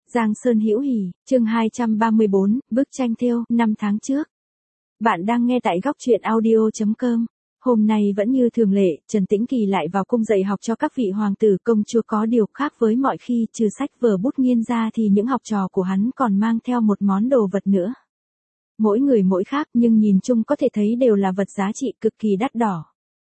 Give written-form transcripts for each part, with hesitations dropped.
Giang Sơn Hữu Hỉ, chương 234, bức tranh thêu, 5 tháng trước. Bạn đang nghe tại góc truyện audio.com. Hôm nay vẫn như thường lệ, Trần Tĩnh Kỳ lại vào cung dạy học cho các vị hoàng tử công chúa, có điều khác với mọi khi, trừ sách vở bút nghiên ra thì những học trò của hắn còn mang theo một món đồ vật nữa. Mỗi người mỗi khác nhưng nhìn chung có thể thấy đều là vật giá trị cực kỳ đắt đỏ.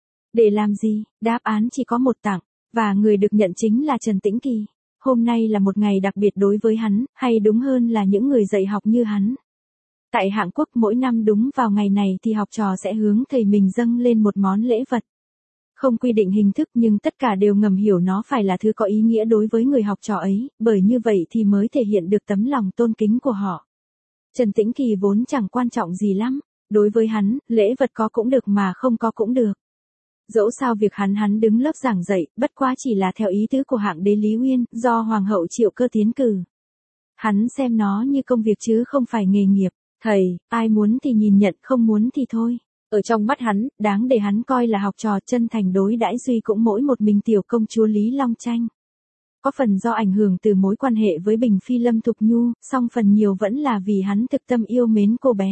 Để làm gì? Đáp án chỉ có một: tặng, và người được nhận chính là Trần Tĩnh Kỳ. Hôm nay là một ngày đặc biệt đối với hắn, hay đúng hơn là những người dạy học như hắn. Tại Hạng Quốc mỗi năm đúng vào ngày này thì học trò sẽ hướng thầy mình dâng lên một món lễ vật. Không quy định hình thức nhưng tất cả đều ngầm hiểu nó phải là thứ có ý nghĩa đối với người học trò ấy, bởi như vậy thì mới thể hiện được tấm lòng tôn kính của họ. Trần Tĩnh Kỳ vốn chẳng quan trọng gì lắm, đối với hắn, lễ vật có cũng được mà không có cũng được. Dẫu sao việc hắn đứng lớp giảng dạy, bất quá chỉ là theo ý tứ của Hạng đế Lý Uyên, do Hoàng hậu Triệu Cơ tiến cử. Hắn xem nó như công việc chứ không phải nghề nghiệp. Thầy, ai muốn thì nhìn nhận, không muốn thì thôi. Ở trong mắt hắn, đáng để hắn coi là học trò chân thành đối đãi duy cũng mỗi một mình tiểu công chúa Lý Long Tranh. Có phần do ảnh hưởng từ mối quan hệ với Bình Phi Lâm Thục Nhu, song phần nhiều vẫn là vì hắn thực tâm yêu mến cô bé.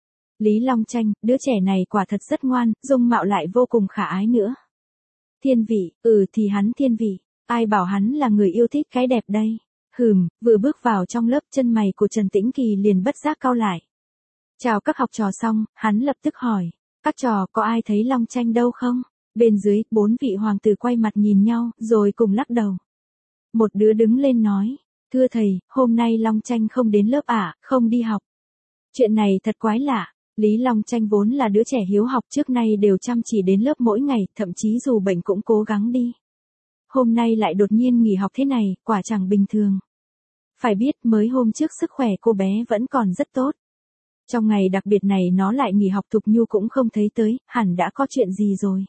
Lý Long Tranh, đứa trẻ này quả thật rất ngoan, dung mạo lại vô cùng khả ái nữa. Thiên vị, thì hắn thiên vị, ai bảo hắn là người yêu thích cái đẹp đây. Vừa bước vào trong lớp, chân mày của Trần Tĩnh Kỳ liền bất giác cau lại. Chào các học trò xong, hắn lập tức hỏi, các trò có ai thấy Long Tranh đâu không? Bên dưới, 4 vị hoàng tử quay mặt nhìn nhau, rồi cùng lắc đầu. Một đứa đứng lên nói, thưa thầy, hôm nay Long Tranh không đến lớp ạ, không đi học. Chuyện này thật quái lạ. Lý Long Tranh vốn là đứa trẻ hiếu học, trước nay đều chăm chỉ đến lớp mỗi ngày, thậm chí dù bệnh cũng cố gắng đi. Hôm nay lại đột nhiên nghỉ học thế này, quả chẳng bình thường. Phải biết mới hôm trước sức khỏe cô bé vẫn còn rất tốt. Trong ngày đặc biệt này nó lại nghỉ học, Thục Nhu cũng không thấy tới, hẳn đã có chuyện gì rồi.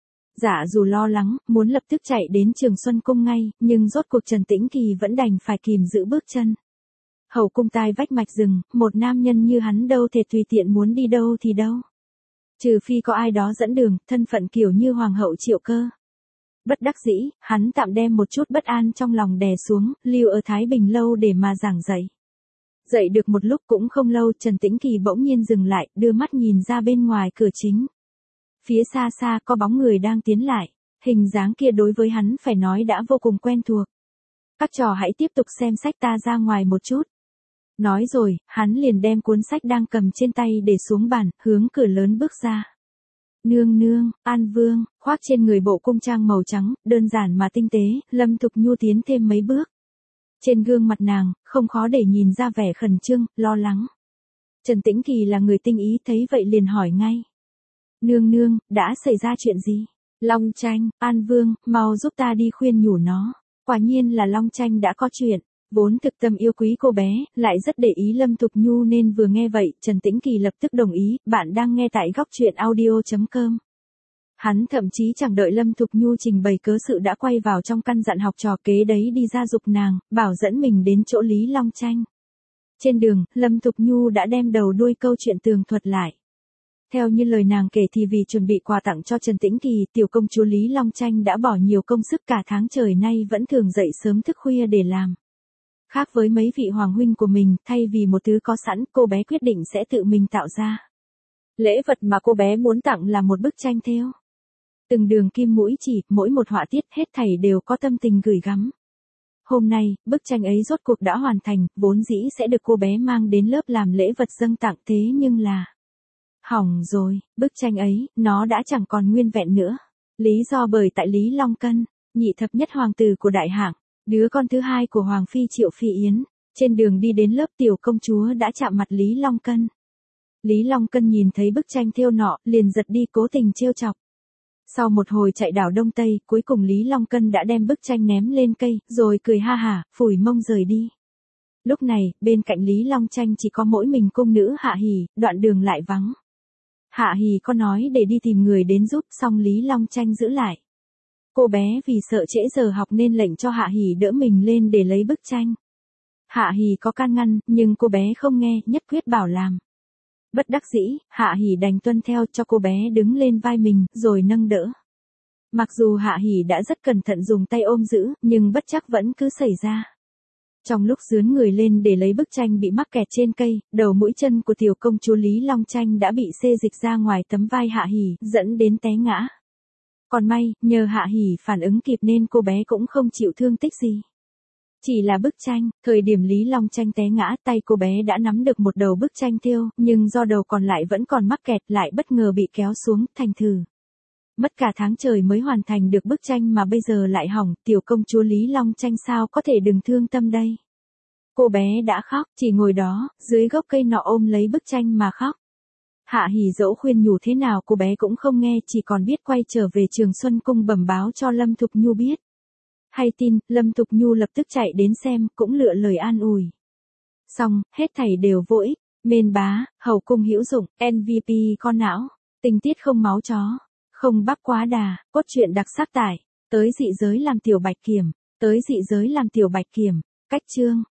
Dạ dù lo lắng, muốn lập tức chạy đến Trường Xuân Cung ngay, nhưng rốt cuộc Trần Tĩnh Kỳ vẫn đành phải kìm giữ bước chân. Hậu cung tai vách mạch rừng, một nam nhân như hắn đâu thể tùy tiện muốn đi đâu thì đâu. Trừ phi có ai đó dẫn đường, thân phận kiểu như Hoàng hậu Triệu Cơ. Bất đắc dĩ, hắn tạm đem một chút bất an trong lòng đè xuống, lưu ở Thái Bình lâu để mà giảng dạy. Dậy được một lúc cũng không lâu, Trần Tĩnh Kỳ bỗng nhiên dừng lại, đưa mắt nhìn ra bên ngoài cửa chính. Phía xa xa có bóng người đang tiến lại, hình dáng kia đối với hắn phải nói đã vô cùng quen thuộc. Các trò hãy tiếp tục xem sách, ta ra ngoài một chút. Nói rồi, hắn liền đem cuốn sách đang cầm trên tay để xuống bàn, hướng cửa lớn bước ra. Nương nương, An Vương, khoác trên người bộ cung trang màu trắng, đơn giản mà tinh tế, Lâm Thục Nhu tiến thêm mấy bước. Trên gương mặt nàng, không khó để nhìn ra vẻ khẩn trương, lo lắng. Trần Tĩnh Kỳ là người tinh ý, thấy vậy liền hỏi ngay. Nương nương, đã xảy ra chuyện gì? Long Tranh, An Vương, mau giúp ta đi khuyên nhủ nó. Quả nhiên là Long Tranh đã có chuyện. Vốn thực tâm yêu quý cô bé, lại rất để ý Lâm Thục Nhu nên vừa nghe vậy, Trần Tĩnh Kỳ lập tức đồng ý, bạn đang nghe tại góc truyện audio.com. Hắn thậm chí chẳng đợi Lâm Thục Nhu trình bày cớ sự đã quay vào trong căn dặn học trò kế đấy đi ra giục nàng, bảo dẫn mình đến chỗ Lý Long Tranh. Trên đường, Lâm Thục Nhu đã đem đầu đuôi câu chuyện tường thuật lại. Theo như lời nàng kể thì vì chuẩn bị quà tặng cho Trần Tĩnh Kỳ, tiểu công chúa Lý Long Tranh đã bỏ nhiều công sức, cả tháng trời nay vẫn thường dậy sớm thức khuya để làm. Khác với mấy vị hoàng huynh của mình, thay vì một thứ có sẵn, cô bé quyết định sẽ tự mình tạo ra. Lễ vật mà cô bé muốn tặng là một bức tranh thêu. Từng đường kim mũi chỉ, mỗi một họa tiết hết thảy đều có tâm tình gửi gắm. Hôm nay, bức tranh ấy rốt cuộc đã hoàn thành, vốn dĩ sẽ được cô bé mang đến lớp làm lễ vật dâng tặng, thế nhưng là... Hỏng rồi, bức tranh ấy, nó đã chẳng còn nguyên vẹn nữa. Lý do bởi tại Lý Long Cân, nhị thập nhất hoàng tử của Đại Hạng, đứa con thứ hai của Hoàng phi Triệu Phi Yến, trên đường đi đến lớp tiểu công chúa đã chạm mặt Lý Long Cân. Lý Long Cân nhìn thấy bức tranh thêu nọ, liền giật đi cố tình trêu chọc. Sau một hồi chạy đảo Đông Tây, cuối cùng Lý Long Cân đã đem bức tranh ném lên cây, rồi cười ha hả, phủi mông rời đi. Lúc này, bên cạnh Lý Long Tranh chỉ có mỗi mình cung nữ Hạ Hỉ, đoạn đường lại vắng. Hạ Hỉ có nói để đi tìm người đến giúp, song Lý Long Tranh giữ lại. Cô bé vì sợ trễ giờ học nên lệnh cho Hạ Hỉ đỡ mình lên để lấy bức tranh. Hạ Hỉ có can ngăn, nhưng cô bé không nghe, nhất quyết bảo làm. Bất đắc dĩ, Hạ Hỉ đành tuân theo, cho cô bé đứng lên vai mình, rồi nâng đỡ. Mặc dù Hạ Hỉ đã rất cẩn thận dùng tay ôm giữ, nhưng bất trắc vẫn cứ xảy ra. Trong lúc dướn người lên để lấy bức tranh bị mắc kẹt trên cây, đầu mũi chân của tiểu công chúa Lý Long Tranh đã bị xê dịch ra ngoài tấm vai Hạ Hỉ, dẫn đến té ngã. Còn may, nhờ Hạ Hỉ phản ứng kịp nên cô bé cũng không chịu thương tích gì. Chỉ là bức tranh, thời điểm Lý Long Tranh té ngã, tay cô bé đã nắm được một đầu bức tranh thêu, nhưng do đầu còn lại vẫn còn mắc kẹt lại bất ngờ bị kéo xuống, thành thử. Mất cả tháng trời mới hoàn thành được bức tranh mà bây giờ lại hỏng, tiểu công chúa Lý Long Tranh sao có thể đừng thương tâm đây. Cô bé đã khóc, chỉ ngồi đó, dưới gốc cây nọ ôm lấy bức tranh mà khóc. Hạ Hỉ dỗ khuyên nhủ thế nào cô bé cũng không nghe, chỉ còn biết quay trở về Trường Xuân Cung bẩm báo cho Lâm Thục Nhu biết. Hay tin, Lâm Thục Nhu lập tức chạy đến xem, cũng lựa lời an ủi. Xong, hết thảy đều vô ích, mên bá, hầu cung hữu dụng, MVP con não, tình tiết không máu chó, không bắp quá đà, cốt truyện đặc sắc tải, tới dị giới làm tiểu bạch kiểm, cách chương.